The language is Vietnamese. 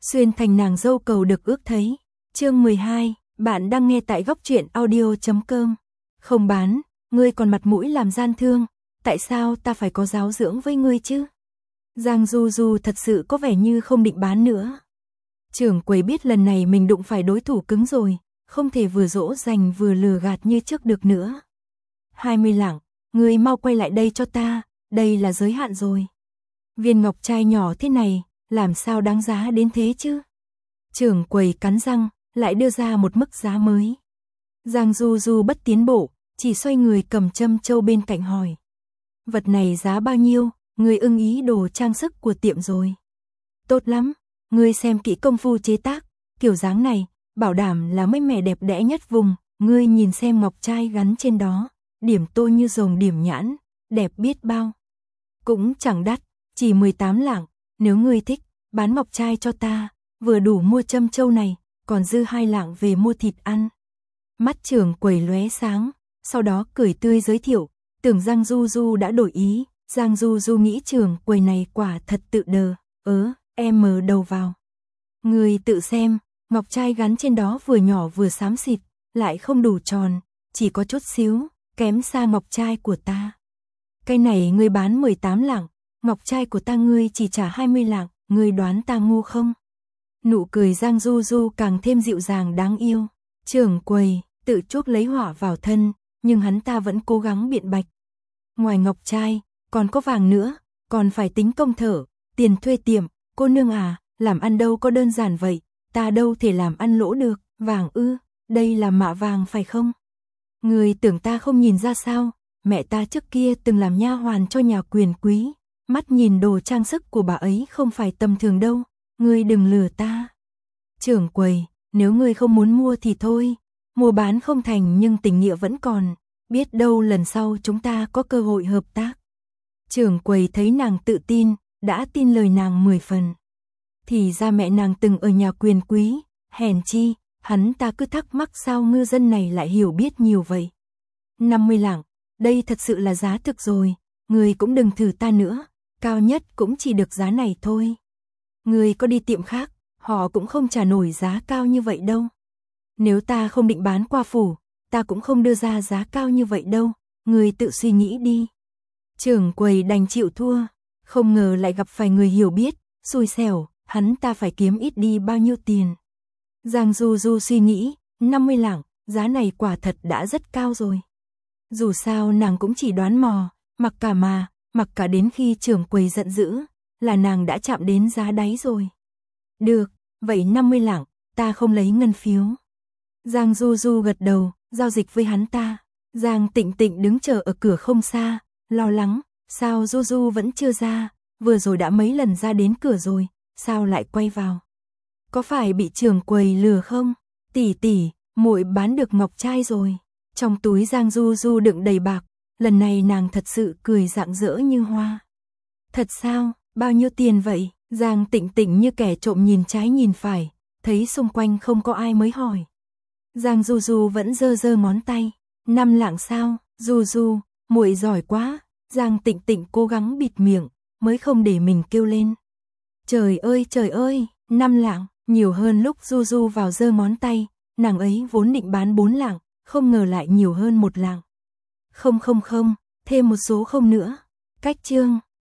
xuyên thành nàng dâu cầu được ước thấy. Chương 12, bạn đang nghe tại góc truyện audio.com. Không bán, ngươi còn mặt mũi làm gian thương, tại sao ta phải có giáo dưỡng với ngươi chứ? Giang Du Du thật sự có vẻ như không định bán nữa. Trưởng quầy biết lần này mình đụng phải đối thủ cứng rồi, không thể vừa dỗ dành vừa lừa gạt như trước được nữa. 20 lạng, ngươi mau quay lại đây cho ta, đây là giới hạn rồi. Viên ngọc trai nhỏ thế này, làm sao đáng giá đến thế chứ? Trưởng quầy cắn răng, lại đưa ra một mức giá mới. Giang Du Du bất tiến bộ, chỉ xoay người cầm châm châu bên cạnh hỏi. Vật này giá bao nhiêu, ngươi ưng ý đồ trang sức của tiệm rồi. Tốt lắm, ngươi xem kỹ công phu chế tác, kiểu dáng này, bảo đảm là mấy mẻ đẹp đẽ nhất vùng, ngươi nhìn xem ngọc trai gắn trên đó, điểm tô như rồng điểm nhãn, đẹp biết bao. Cũng chẳng đắt, chỉ 18 lạng, nếu ngươi thích, bán ngọc trai cho ta, vừa đủ mua châm châu này, còn dư 2 lạng về mua thịt ăn. Mắt trưởng quầy lóe sáng, sau đó cười tươi giới thiệu, tưởng Giang Du Du đã đổi ý, Giang Du Du nghĩ trưởng quầy này quả thật tự đờ, em mờ đầu vào. Ngươi tự xem, ngọc trai gắn trên đó vừa nhỏ vừa xám xịt, lại không đủ tròn, chỉ có chút xíu, kém xa ngọc trai của ta. Cái này ngươi bán 18 lạng, ngọc trai của ta ngươi chỉ trả 20 lạng, ngươi đoán ta ngu không? Nụ cười Giang Du Du càng thêm dịu dàng đáng yêu. Trưởng quầy tự chuốc lấy họa vào thân, nhưng hắn ta vẫn cố gắng biện bạch. Ngoài ngọc trai, còn có vàng nữa, còn phải tính công thợ, tiền thuê tiệm, cô nương à, làm ăn đâu có đơn giản vậy, ta đâu thể làm ăn lỗ được, vàng ư, đây là mạ vàng phải không? Người tưởng ta không nhìn ra sao, mẹ ta trước kia từng làm nha hoàn cho nhà quyền quý, mắt nhìn đồ trang sức của bà ấy không phải tầm thường đâu, ngươi đừng lừa ta. Trưởng quầy, nếu ngươi không muốn mua thì thôi, mua bán không thành nhưng tình nghĩa vẫn còn, biết đâu lần sau chúng ta có cơ hội hợp tác. Trưởng quầy thấy nàng tự tin, đã tin lời nàng 10 phần. Thì ra mẹ nàng từng ở nhà quyền quý, hèn chi, hắn ta cứ thắc mắc sao ngư dân này lại hiểu biết nhiều vậy. 50 lạng, đây thật sự là giá thực rồi, người cũng đừng thử ta nữa, cao nhất cũng chỉ được giá này thôi. Người có đi tiệm khác, họ cũng không trả nổi giá cao như vậy đâu. Nếu ta không định bán qua phủ, ta cũng không đưa ra giá cao như vậy đâu, người tự suy nghĩ đi. Trưởng quầy đành chịu thua, không ngờ lại gặp phải người hiểu biết, xui xẻo, hắn ta phải kiếm ít đi bao nhiêu tiền. Giang Du Du suy nghĩ, 50 lạng, giá này quả thật đã rất cao rồi. Dù sao nàng cũng chỉ đoán mò, mặc cả đến khi trưởng quầy giận dữ, là nàng đã chạm đến giá đáy rồi. Được, vậy 50 lạng, ta không lấy ngân phiếu. Giang Du Du gật đầu, giao dịch với hắn ta. Giang Tịnh Tịnh đứng chờ ở cửa không xa, lo lắng, sao Du Du vẫn chưa ra, vừa rồi đã mấy lần ra đến cửa rồi, sao lại quay vào? Có phải bị trưởng quầy lừa không? Tỷ tỷ, muội bán được ngọc trai rồi. Trong túi Giang Du Du đựng đầy bạc, lần này nàng thật sự cười rạng rỡ như hoa. Thật sao, bao nhiêu tiền vậy? Giang Tịnh Tịnh như kẻ trộm nhìn trái nhìn phải, thấy xung quanh không có ai mới hỏi. Giang Du Du vẫn giơ giơ ngón tay, 5 lạng sao? Du Du, muội giỏi quá. Giang Tịnh Tịnh cố gắng bịt miệng, mới không để mình kêu lên. Trời ơi, 5 lạng, nhiều hơn lúc Du Du vào giơ ngón tay, nàng ấy vốn định bán 4 lạng, không ngờ lại nhiều hơn 1 lạng. Không, thêm một số không nữa. Cách chương